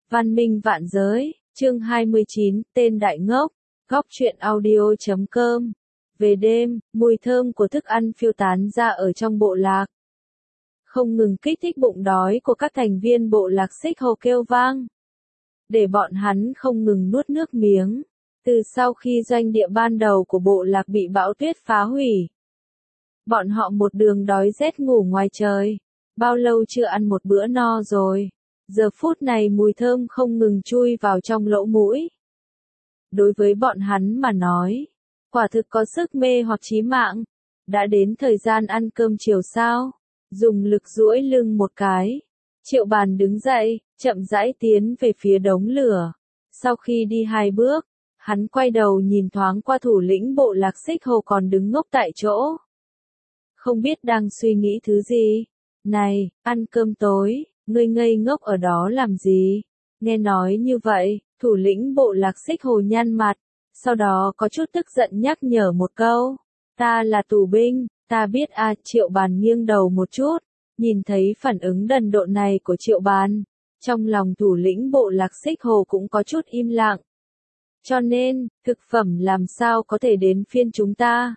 Văn minh vạn giới, chương 29, tên đại ngốc, góc truyện audio.com. Về đêm, mùi thơm của thức ăn phiêu tán ra ở trong bộ lạc. Không ngừng kích thích bụng đói của các thành viên bộ lạc xích hồ kêu vang. Để bọn hắn không ngừng nuốt nước miếng. Từ sau khi doanh địa ban đầu của bộ lạc bị bão tuyết phá hủy, bọn họ một đường đói rét ngủ ngoài trời. Bao lâu chưa ăn một bữa no rồi. Giờ phút này mùi thơm không ngừng chui vào trong lỗ mũi. Đối với bọn hắn mà nói, quả thực có sức mê hoặc chí mạng. Đã đến thời gian ăn cơm chiều sao? Dùng lực duỗi lưng một cái. Triệu Bàn đứng dậy, chậm rãi tiến về phía đống lửa. Sau khi đi 2 bước, hắn quay đầu nhìn thoáng qua thủ lĩnh bộ lạc xích hồ còn đứng ngốc tại chỗ. Không biết đang suy nghĩ thứ gì. Này, ăn cơm tối, ngươi ngây ngốc ở đó làm gì? Nghe nói như vậy, thủ lĩnh bộ lạc xích hồ nhăn mặt, sau đó có chút tức giận nhắc nhở một câu. Ta là tù binh, ta biết à. Triệu Bàn nghiêng đầu một chút, nhìn thấy phản ứng đần độn này của Triệu Bàn. Trong lòng thủ lĩnh bộ lạc xích hồ cũng có chút im lặng. Cho nên, thực phẩm làm sao có thể đến phiên chúng ta?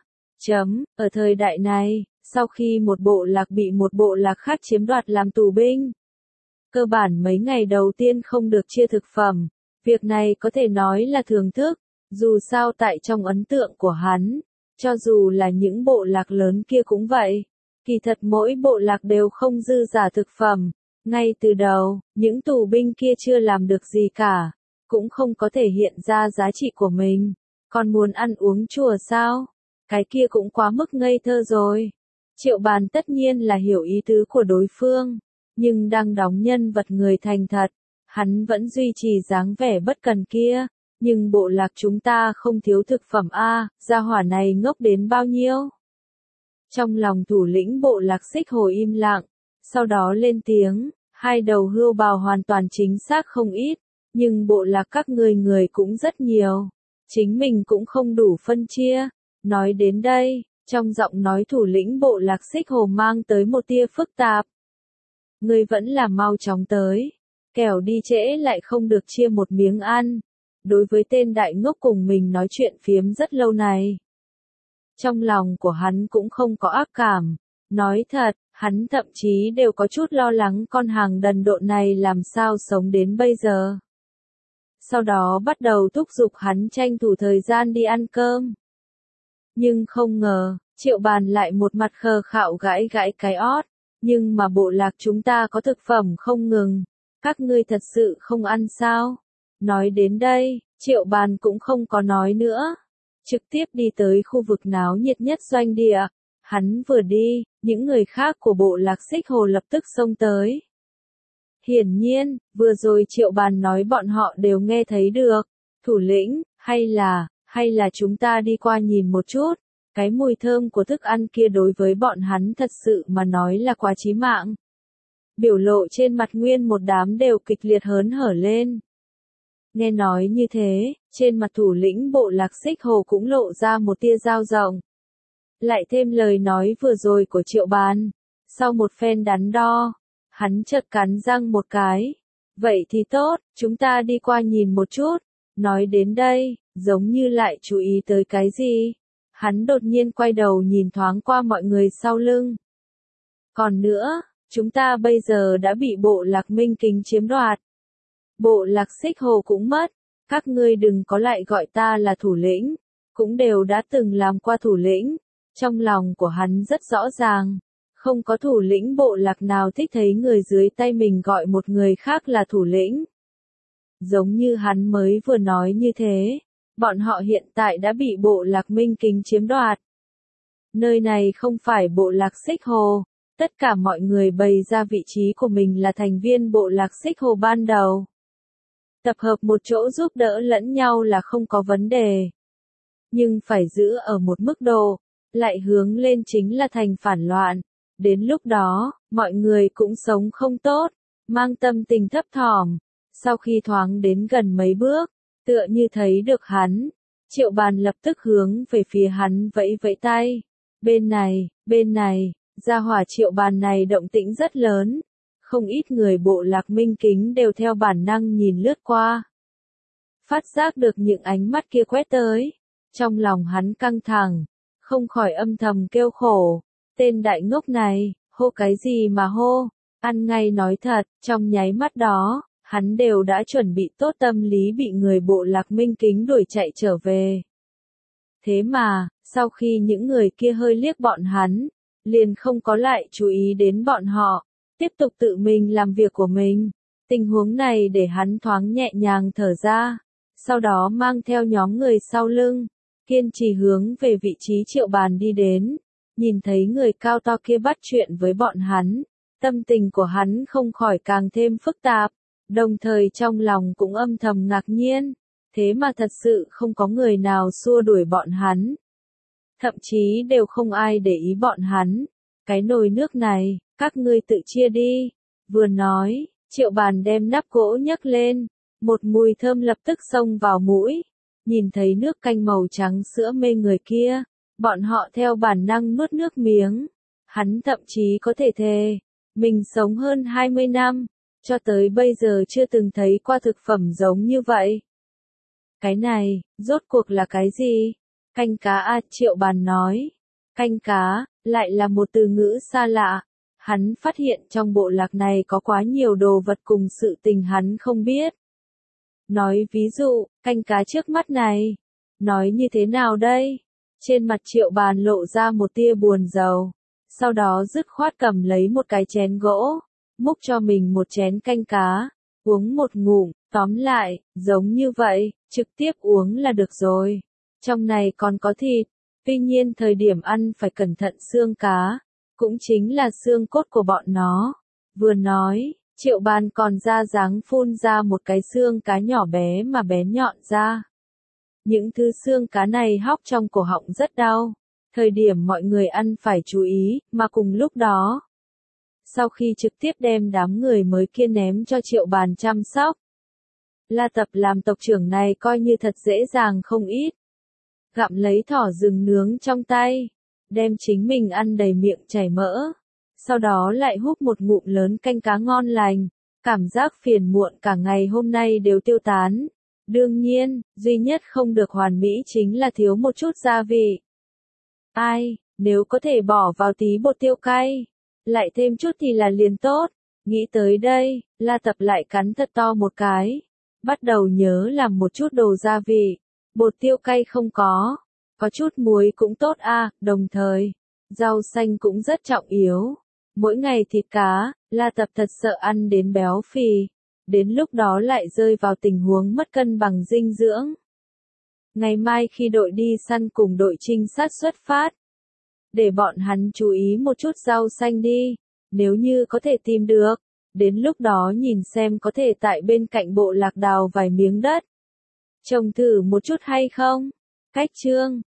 Ở thời đại này, sau khi một bộ lạc bị một bộ lạc khác chiếm đoạt làm tù binh, cơ bản mấy ngày đầu tiên không được chia thực phẩm. Việc này có thể nói là thưởng thức, dù sao tại trong ấn tượng của hắn, cho dù là những bộ lạc lớn kia cũng vậy. Kỳ thật mỗi bộ lạc đều không dư giả thực phẩm. Ngay từ đầu, những tù binh kia chưa làm được gì cả, cũng không có thể hiện ra giá trị của mình. Còn muốn ăn uống chùa sao? Cái kia cũng quá mức ngây thơ rồi. Triệu Bàn tất nhiên là hiểu ý tứ của đối phương, nhưng đang đóng nhân vật người thành thật, hắn vẫn duy trì dáng vẻ bất cần kia. Nhưng bộ lạc chúng ta không thiếu thực phẩm a, gia hỏa này ngốc đến bao nhiêu? Trong lòng thủ lĩnh bộ lạc xích hồ im lặng, sau đó lên tiếng, 2 đầu hươu bào hoàn toàn chính xác không ít, nhưng bộ lạc các ngươi người cũng rất nhiều, chính mình cũng không đủ phân chia. Nói đến đây, trong giọng nói thủ lĩnh bộ lạc xích hồ mang tới một tia phức tạp. Ngươi vẫn là mau chóng tới, kẻo đi trễ lại không được chia một miếng ăn. Đối với tên đại ngốc cùng mình nói chuyện phiếm rất lâu này, trong lòng của hắn cũng không có ác cảm. Nói thật, hắn thậm chí đều có chút lo lắng con hàng đần độn này làm sao sống đến bây giờ. Sau đó bắt đầu thúc giục hắn tranh thủ thời gian đi ăn cơm. Nhưng không ngờ, Triệu Bàn lại một mặt khờ khạo gãi gãi cái ót. Nhưng mà bộ lạc chúng ta có thực phẩm không ngừng, các ngươi thật sự không ăn sao? Nói đến đây, Triệu Bàn cũng không có nói nữa. Trực tiếp đi tới khu vực náo nhiệt nhất doanh địa. Hắn vừa đi, những người khác của bộ lạc xích hồ lập tức xông tới. Hiển nhiên, vừa rồi Triệu Bàn nói bọn họ đều nghe thấy được. Thủ lĩnh, hay là chúng ta đi qua nhìn một chút. Cái mùi thơm của thức ăn kia đối với bọn hắn thật sự mà nói là quá chí mạng. Biểu lộ trên mặt nguyên một đám đều kịch liệt hớn hở lên. Nghe nói như thế, trên mặt thủ lĩnh bộ lạc xích hồ cũng lộ ra một tia dao rộng. Lại thêm lời nói vừa rồi của Triệu Bàn. Sau một phen đắn đo, hắn chợt cắn răng một cái. Vậy thì tốt, chúng ta đi qua nhìn một chút. Nói đến đây, giống như lại chú ý tới cái gì. Hắn đột nhiên quay đầu nhìn thoáng qua mọi người sau lưng. Còn nữa, chúng ta bây giờ đã bị bộ lạc Minh Kính chiếm đoạt. Bộ lạc xích hồ cũng mất. Các ngươi đừng có lại gọi ta là thủ lĩnh. Cũng đều đã từng làm qua thủ lĩnh. Trong lòng của hắn rất rõ ràng. Không có thủ lĩnh bộ lạc nào thích thấy người dưới tay mình gọi một người khác là thủ lĩnh. Giống như hắn mới vừa nói như thế. Bọn họ hiện tại đã bị bộ lạc Minh Kính chiếm đoạt. Nơi này không phải bộ lạc xích hồ. Tất cả mọi người bày ra vị trí của mình là thành viên bộ lạc xích hồ ban đầu. Tập hợp một chỗ giúp đỡ lẫn nhau là không có vấn đề. Nhưng phải giữ ở một mức độ, lại hướng lên chính là thành phản loạn. Đến lúc đó, mọi người cũng sống không tốt, mang tâm tình thấp thỏm. Sau khi thoáng đến gần mấy bước, tựa như thấy được hắn, Triệu Bàn lập tức hướng về phía hắn vẫy vẫy tay. Bên này, gia hỏa Triệu Bàn này động tĩnh rất lớn. không ít người bộ lạc Minh Kính đều theo bản năng nhìn lướt qua. Phát giác được những ánh mắt kia quét tới, trong lòng hắn căng thẳng, không khỏi âm thầm kêu khổ, tên đại ngốc này, hô cái gì mà hô, ăn ngay nói thật, trong nháy mắt đó, hắn đều đã chuẩn bị tốt tâm lý bị người bộ lạc Minh Kính đuổi chạy trở về. Thế mà, sau khi những người kia hơi liếc bọn hắn, liền không có lại chú ý đến bọn họ, tiếp tục tự mình làm việc của mình. Tình huống này để hắn thoáng nhẹ nhàng thở ra, sau đó mang theo nhóm người sau lưng, kiên trì hướng về vị trí Triệu Bàn đi đến. Nhìn thấy người cao to kia bắt chuyện với bọn hắn, tâm tình của hắn không khỏi càng thêm phức tạp, đồng thời trong lòng cũng âm thầm ngạc nhiên, thế mà thật sự không có người nào xua đuổi bọn hắn. Thậm chí đều không ai để ý bọn hắn. Cái nồi nước này, các ngươi tự chia đi. Vừa nói, Triệu Bàn đem nắp gỗ nhấc lên, một mùi thơm lập tức xông vào mũi. Nhìn thấy nước canh màu trắng sữa mê người kia, bọn họ theo bản năng nuốt nước miếng. Hắn thậm chí có thể thề, mình sống hơn 20 năm, cho tới bây giờ chưa từng thấy qua thực phẩm giống như vậy. Cái này, rốt cuộc là cái gì? Canh cá à, Triệu Bàn nói. Canh cá, lại là một từ ngữ xa lạ. Hắn phát hiện trong bộ lạc này có quá nhiều đồ vật cùng sự tình hắn không biết. Nói ví dụ, canh cá trước mắt này. Nói như thế nào đây? Trên mặt Triệu Bàn lộ ra một tia buồn rầu. Sau đó dứt khoát cầm lấy một cái chén gỗ, múc cho mình một chén canh cá, uống một ngụm, tóm lại, giống như vậy, trực tiếp uống là được rồi. Trong này còn có thịt, tuy nhiên thời điểm ăn phải cẩn thận xương cá, cũng chính là xương cốt của bọn nó. Vừa nói, Triệu Bàn còn ra dáng phun ra một cái xương cá nhỏ bé mà bén nhọn ra. Những thứ xương cá này hóc trong cổ họng rất đau. Thời điểm mọi người ăn phải chú ý, mà cùng lúc đó. Sau khi trực tiếp đem đám người mới kia ném cho Triệu Bàn chăm sóc. La Tập làm tộc trưởng này coi như thật dễ dàng không ít. Gặm lấy thỏ rừng nướng trong tay, đem chính mình ăn đầy miệng chảy mỡ. Sau đó lại húp một ngụm lớn canh cá ngon lành, cảm giác phiền muộn cả ngày hôm nay đều tiêu tán. Đương nhiên, duy nhất không được hoàn mỹ chính là thiếu một chút gia vị. Ai, nếu có thể bỏ vào tí bột tiêu cay, lại thêm chút thì là liền tốt. Nghĩ tới đây, La Tập lại cắn thật to một cái. Bắt đầu nhớ làm một chút đồ gia vị. Bột tiêu cay không có chút muối cũng tốt à, đồng thời, rau xanh cũng rất trọng yếu. Mỗi ngày thịt cá, La Tập thật sợ ăn đến béo phì, đến lúc đó lại rơi vào tình huống mất cân bằng dinh dưỡng. Ngày mai khi đội đi săn cùng đội trinh sát xuất phát, để bọn hắn chú ý một chút rau xanh đi, nếu như có thể tìm được, đến lúc đó nhìn xem có thể tại bên cạnh bộ lạc đào vài miếng đất. Trồng thử một chút hay không? Cách chương